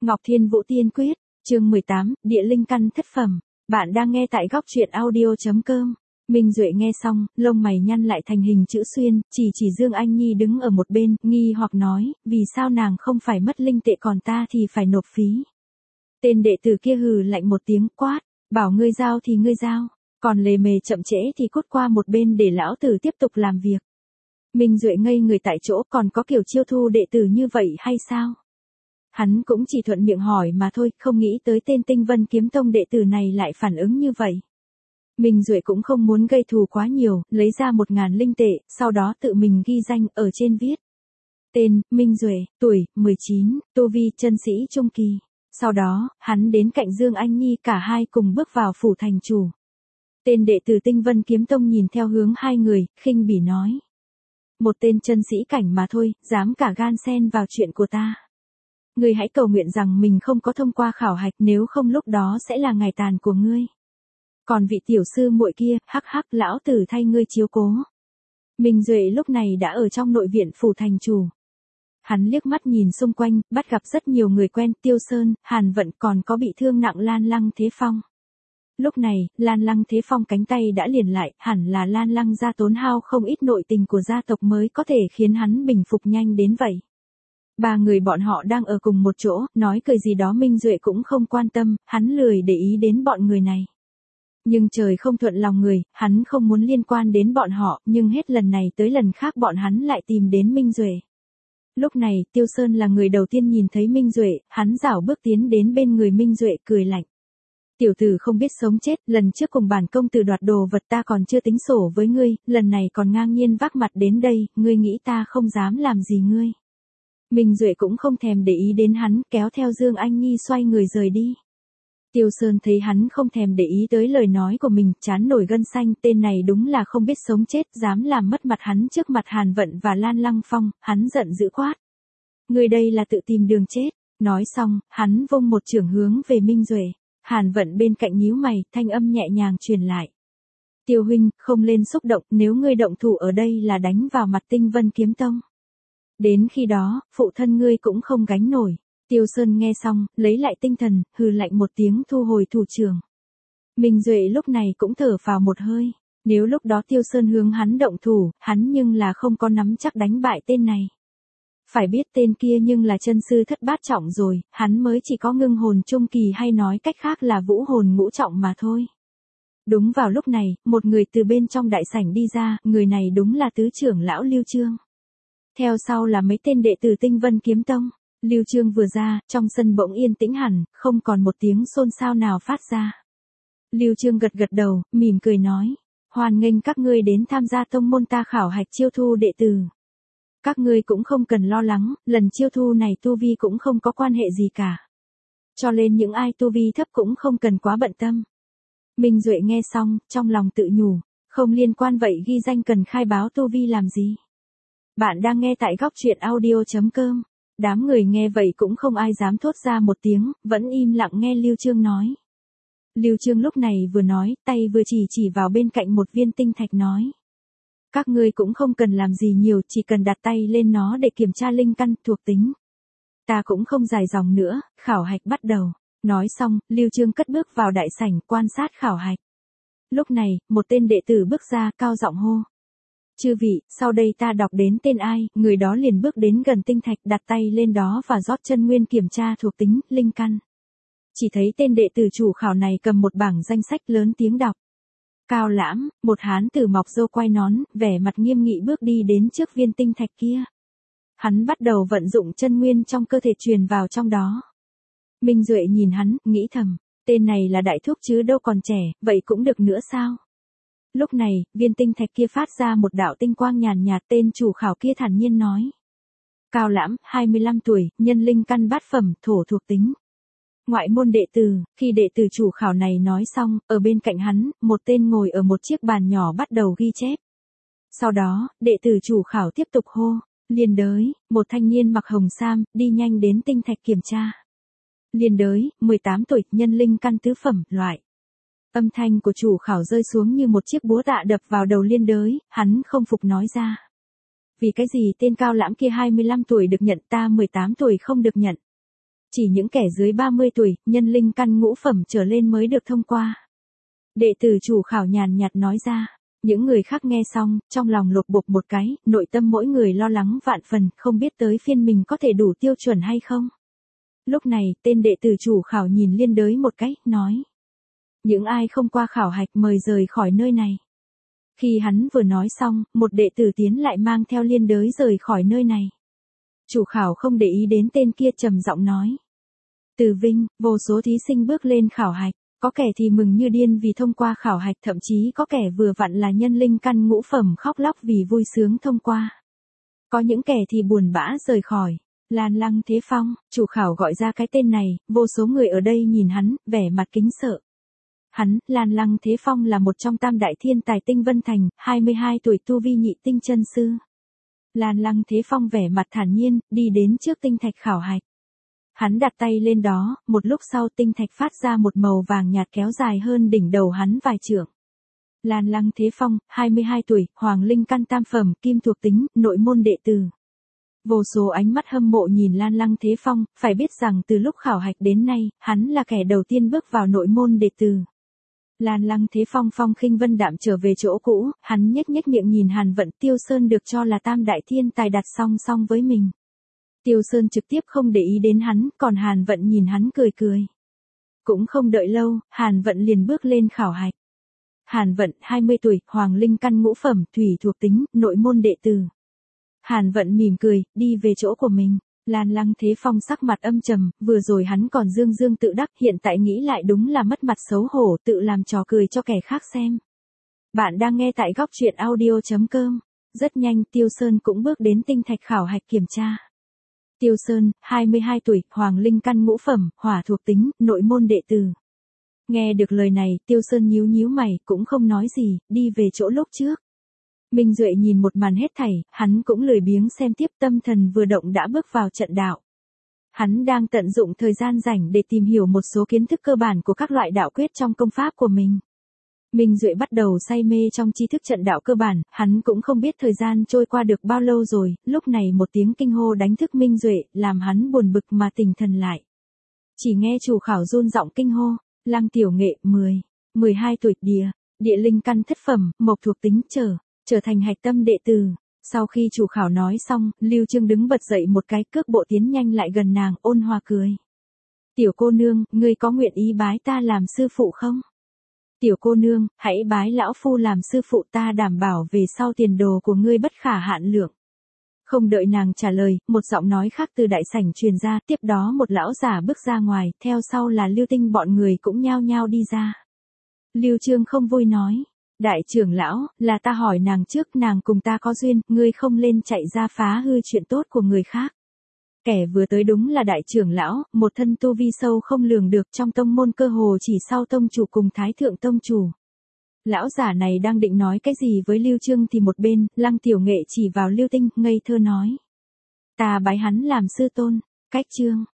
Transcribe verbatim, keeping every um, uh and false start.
Ngọc Thiên Vũ Tiên Quyết, chương mười tám, Địa Linh Căn thất phẩm. Bạn đang nghe tại góc truyện audio chấm com. Minh Duệ nghe xong, lông mày nhăn lại thành hình chữ xuyên, chỉ chỉ Dương Anh Nhi đứng ở một bên, nghi hoặc nói, vì sao nàng không phải mất linh tệ còn ta thì phải nộp phí. Tên đệ tử kia hừ lạnh một tiếng quát, bảo ngươi giao thì ngươi giao, còn lề mề chậm trễ thì cút qua một bên để lão tử tiếp tục làm việc. Minh Duệ ngây người tại chỗ, còn có kiểu chiêu thu đệ tử như vậy hay sao? Hắn cũng chỉ thuận miệng hỏi mà thôi, không nghĩ tới tên Tinh Vân Kiếm Tông đệ tử này lại phản ứng như vậy. Minh Duệ cũng không muốn gây thù quá nhiều, lấy ra một ngàn linh tệ, sau đó tự mình ghi danh ở trên viết. Tên, Minh Duệ, tuổi, mười chín, tu vi, chân sĩ trung kỳ. Sau đó, hắn đến cạnh Dương Anh Nhi, cả hai cùng bước vào phủ thành chủ. Tên đệ tử Tinh Vân Kiếm Tông nhìn theo hướng hai người, khinh bỉ nói. Một tên chân sĩ cảnh mà thôi, dám cả gan xen vào chuyện của ta. Ngươi hãy cầu nguyện rằng mình không có thông qua khảo hạch, nếu không lúc đó sẽ là ngày tàn của ngươi. Còn vị tiểu sư muội kia, hắc hắc, lão tử thay ngươi chiếu cố. Minh Duệ lúc này đã ở trong nội viện phủ thành chủ. Hắn liếc mắt nhìn xung quanh, bắt gặp rất nhiều người quen, Tiêu Sơn, Hàn Vận, còn có bị thương nặng Lan Lăng Thế Phong. Lúc này, Lan Lăng Thế Phong cánh tay đã liền lại, hẳn là Lan Lăng gia tốn hao không ít nội tình của gia tộc mới có thể khiến hắn bình phục nhanh đến vậy. Ba người bọn họ đang ở cùng một chỗ, nói cười gì đó Minh Duệ cũng không quan tâm, hắn lười để ý đến bọn người này. Nhưng trời không thuận lòng người, hắn không muốn liên quan đến bọn họ, nhưng hết lần này tới lần khác bọn hắn lại tìm đến Minh Duệ. Lúc này, Tiêu Sơn là người đầu tiên nhìn thấy Minh Duệ, hắn rảo bước tiến đến bên người Minh Duệ cười lạnh. Tiểu tử không biết sống chết, lần trước cùng bản công tử đoạt đồ vật ta còn chưa tính sổ với ngươi, lần này còn ngang nhiên vác mặt đến đây, ngươi nghĩ ta không dám làm gì ngươi. Minh Duệ cũng không thèm để ý đến hắn, kéo theo Dương Anh Nhi xoay người rời đi. Tiêu Sơn thấy hắn không thèm để ý tới lời nói của mình, trán nổi gân xanh, tên này đúng là không biết sống chết, dám làm mất mặt hắn trước mặt Hàn Vận và Lan Lăng Phong, hắn giận dữ quát. Người đây là tự tìm đường chết. Nói xong, hắn vung một chưởng hướng về Minh Duệ. Hàn Vận bên cạnh nhíu mày, thanh âm nhẹ nhàng truyền lại. Tiêu huynh, không lên xúc động, nếu ngươi động thủ ở đây là đánh vào mặt Tinh Vân Kiếm Tông. Đến khi đó, phụ thân ngươi cũng không gánh nổi. Tiêu Sơn nghe xong, lấy lại tinh thần, hừ lạnh một tiếng thu hồi thủ trưởng. Minh Duệ lúc này cũng thở phào một hơi. Nếu lúc đó Tiêu Sơn hướng hắn động thủ, hắn nhưng là không có nắm chắc đánh bại tên này. Phải biết tên kia nhưng là chân sư thất bát trọng rồi, hắn mới chỉ có ngưng hồn trung kỳ hay nói cách khác là vũ hồn ngũ trọng mà thôi. Đúng vào lúc này, một người từ bên trong đại sảnh đi ra, người này đúng là tứ trưởng lão Lưu Chương. Theo sau là mấy tên đệ tử Tinh Vân Kiếm Tông. Lưu Chương vừa ra, trong sân bỗng yên tĩnh hẳn, không còn một tiếng xôn xao nào phát ra. Lưu Chương gật gật đầu, mỉm cười nói, hoan nghênh các ngươi đến tham gia tông môn ta khảo hạch chiêu thu đệ tử. Các ngươi cũng không cần lo lắng, lần chiêu thu này tu vi cũng không có quan hệ gì cả. Cho nên những ai tu vi thấp cũng không cần quá bận tâm. Minh Duệ nghe xong, trong lòng tự nhủ, không liên quan vậy ghi danh cần khai báo tu vi làm gì. Bạn đang nghe tại góc truyện audio chấm com. Đám người nghe vậy cũng không ai dám thốt ra một tiếng, vẫn im lặng nghe Lưu Chương nói. Lưu Chương lúc này vừa nói, tay vừa chỉ chỉ vào bên cạnh một viên tinh thạch nói. Các ngươi cũng không cần làm gì nhiều, chỉ cần đặt tay lên nó để kiểm tra linh căn, thuộc tính. Ta cũng không dài dòng nữa, khảo hạch bắt đầu. Nói xong, Lưu Chương cất bước vào đại sảnh quan sát khảo hạch. Lúc này, một tên đệ tử bước ra, cao giọng hô. Chư vị, sau đây ta đọc đến tên ai, người đó liền bước đến gần tinh thạch, đặt tay lên đó và rót chân nguyên kiểm tra thuộc tính, linh căn. Chỉ thấy tên đệ tử chủ khảo này cầm một bảng danh sách lớn tiếng đọc. Cao Lãm, một hán tử mọc râu quai nón, vẻ mặt nghiêm nghị bước đi đến trước viên tinh thạch kia. Hắn bắt đầu vận dụng chân nguyên trong cơ thể truyền vào trong đó. Minh Duệ nhìn hắn, nghĩ thầm, tên này là đại thúc chứ đâu còn trẻ, vậy cũng được nữa sao? Lúc này, viên tinh thạch kia phát ra một đạo tinh quang nhàn nhạt, tên chủ khảo kia thản nhiên nói. Cao Lãm, hai mươi lăm tuổi, nhân linh căn bát phẩm, thổ thuộc tính. Ngoại môn đệ tử, khi đệ tử chủ khảo này nói xong, ở bên cạnh hắn, một tên ngồi ở một chiếc bàn nhỏ bắt đầu ghi chép. Sau đó, đệ tử chủ khảo tiếp tục hô, Liên Đới, một thanh niên mặc hồng sam, đi nhanh đến tinh thạch kiểm tra. Liên Đới, mười tám tuổi, nhân linh căn tứ phẩm, loại. Âm thanh của chủ khảo rơi xuống như một chiếc búa tạ đập vào đầu Liên Đới, hắn không phục nói ra. Vì cái gì tên Cao Lãm kia hai mươi lăm tuổi được nhận, ta mười tám tuổi không được nhận? Chỉ những kẻ dưới ba mươi tuổi, nhân linh căn ngũ phẩm trở lên mới được thông qua. Đệ tử chủ khảo nhàn nhạt nói ra. Những người khác nghe xong, trong lòng lột bột một cái, nội tâm mỗi người lo lắng vạn phần, không biết tới phiên mình có thể đủ tiêu chuẩn hay không. Lúc này, tên đệ tử chủ khảo nhìn liên đới một cái, nói. Những ai không qua khảo hạch mời rời khỏi nơi này. Khi hắn vừa nói xong, một đệ tử tiến lại mang theo liên đới rời khỏi nơi này. Chủ khảo không để ý đến tên kia trầm giọng nói. Từ Vinh, vô số thí sinh bước lên khảo hạch. Có kẻ thì mừng như điên vì thông qua khảo hạch, thậm chí có kẻ vừa vặn là nhân linh căn ngũ phẩm khóc lóc vì vui sướng thông qua. Có những kẻ thì buồn bã rời khỏi. Lan Lăng Thế Phong, chủ khảo gọi ra cái tên này, vô số người ở đây nhìn hắn, vẻ mặt kính sợ. Hắn, Lan Lăng Thế Phong là một trong tam đại thiên tài Tinh Vân Thành, hai mươi hai tuổi tu vi nhị tinh chân sư. Lan Lăng Thế Phong vẻ mặt thản nhiên, đi đến trước tinh thạch khảo hạch. Hắn đặt tay lên đó, một lúc sau tinh thạch phát ra một màu vàng nhạt kéo dài hơn đỉnh đầu hắn vài trượng. Lan Lăng Thế Phong, hai mươi hai tuổi, hoàng linh căn tam phẩm, kim thuộc tính, nội môn đệ tử. Vô số ánh mắt hâm mộ nhìn Lan Lăng Thế Phong, phải biết rằng từ lúc khảo hạch đến nay, hắn là kẻ đầu tiên bước vào nội môn đệ tử. Lan Lăng Thế Phong phong khinh vân đạm trở về chỗ cũ, hắn nhếch nhếch miệng nhìn Hàn Vận. Tiêu Sơn được cho là tam đại thiên tài đặt song song với mình. Tiêu Sơn trực tiếp không để ý đến hắn, còn Hàn Vận nhìn hắn cười cười. Cũng không đợi lâu, Hàn Vận liền bước lên khảo hạch. Hàn Vận, hai mươi tuổi, hoàng linh căn ngũ phẩm, thủy thuộc tính, nội môn đệ tử. Hàn Vận mỉm cười, đi về chỗ của mình. Lan Lăng Thế Phong sắc mặt âm trầm, vừa rồi hắn còn dương dương tự đắc, hiện tại nghĩ lại đúng là mất mặt xấu hổ, tự làm trò cười cho kẻ khác xem. Bạn đang nghe tại góc truyện audio chấm com. Rất nhanh, Tiêu Sơn cũng bước đến tinh thạch khảo hạch kiểm tra. Tiêu Sơn, hai mươi hai tuổi, hoàng linh căn ngũ phẩm, hỏa thuộc tính, nội môn đệ tử. Nghe được lời này, Tiêu Sơn nhíu nhíu mày, cũng không nói gì, đi về chỗ lúc trước. Minh Duệ nhìn một màn hết thảy, hắn cũng lười biếng xem tiếp, tâm thần vừa động đã bước vào trận đạo. Hắn đang tận dụng thời gian rảnh để tìm hiểu một số kiến thức cơ bản của các loại đạo quyết trong công pháp của mình. Minh Duệ bắt đầu say mê trong tri thức trận đạo cơ bản, hắn cũng không biết thời gian trôi qua được bao lâu rồi, lúc này một tiếng kinh hô đánh thức Minh Duệ, làm hắn buồn bực mà tỉnh thần lại. Chỉ nghe chủ khảo run giọng kinh hô, Lăng Tiểu Nghệ, mười, mười hai tuổi, địa, địa linh căn thất phẩm, mộc thuộc tính, trở, trở thành hạch tâm đệ tử. Sau khi chủ khảo nói xong, Lưu Trương đứng bật dậy một cái, cước bộ tiến nhanh lại gần nàng, ôn hòa cười. Tiểu cô nương, ngươi có nguyện ý bái ta làm sư phụ không? Tiểu cô nương, hãy bái lão phu làm sư phụ, ta đảm bảo về sau tiền đồ của ngươi bất khả hạn lượng. Không đợi nàng trả lời, một giọng nói khác từ đại sảnh truyền ra, tiếp đó một lão giả bước ra ngoài, theo sau là Lưu Tinh, bọn người cũng nhao nhao đi ra. Lưu Trương không vui nói, đại trưởng lão, là ta hỏi nàng trước, nàng cùng ta có duyên, ngươi không lên chạy ra phá hư chuyện tốt của người khác. Kẻ vừa tới đúng là đại trưởng lão, một thân tu vi sâu không lường được, trong tông môn cơ hồ chỉ sau tông chủ cùng thái thượng tông chủ. Lão giả này đang định nói cái gì với Lưu Trương thì một bên, Lăng Tiểu Nghệ chỉ vào Lưu Tinh, ngây thơ nói. Ta bái hắn làm sư tôn, cách chương,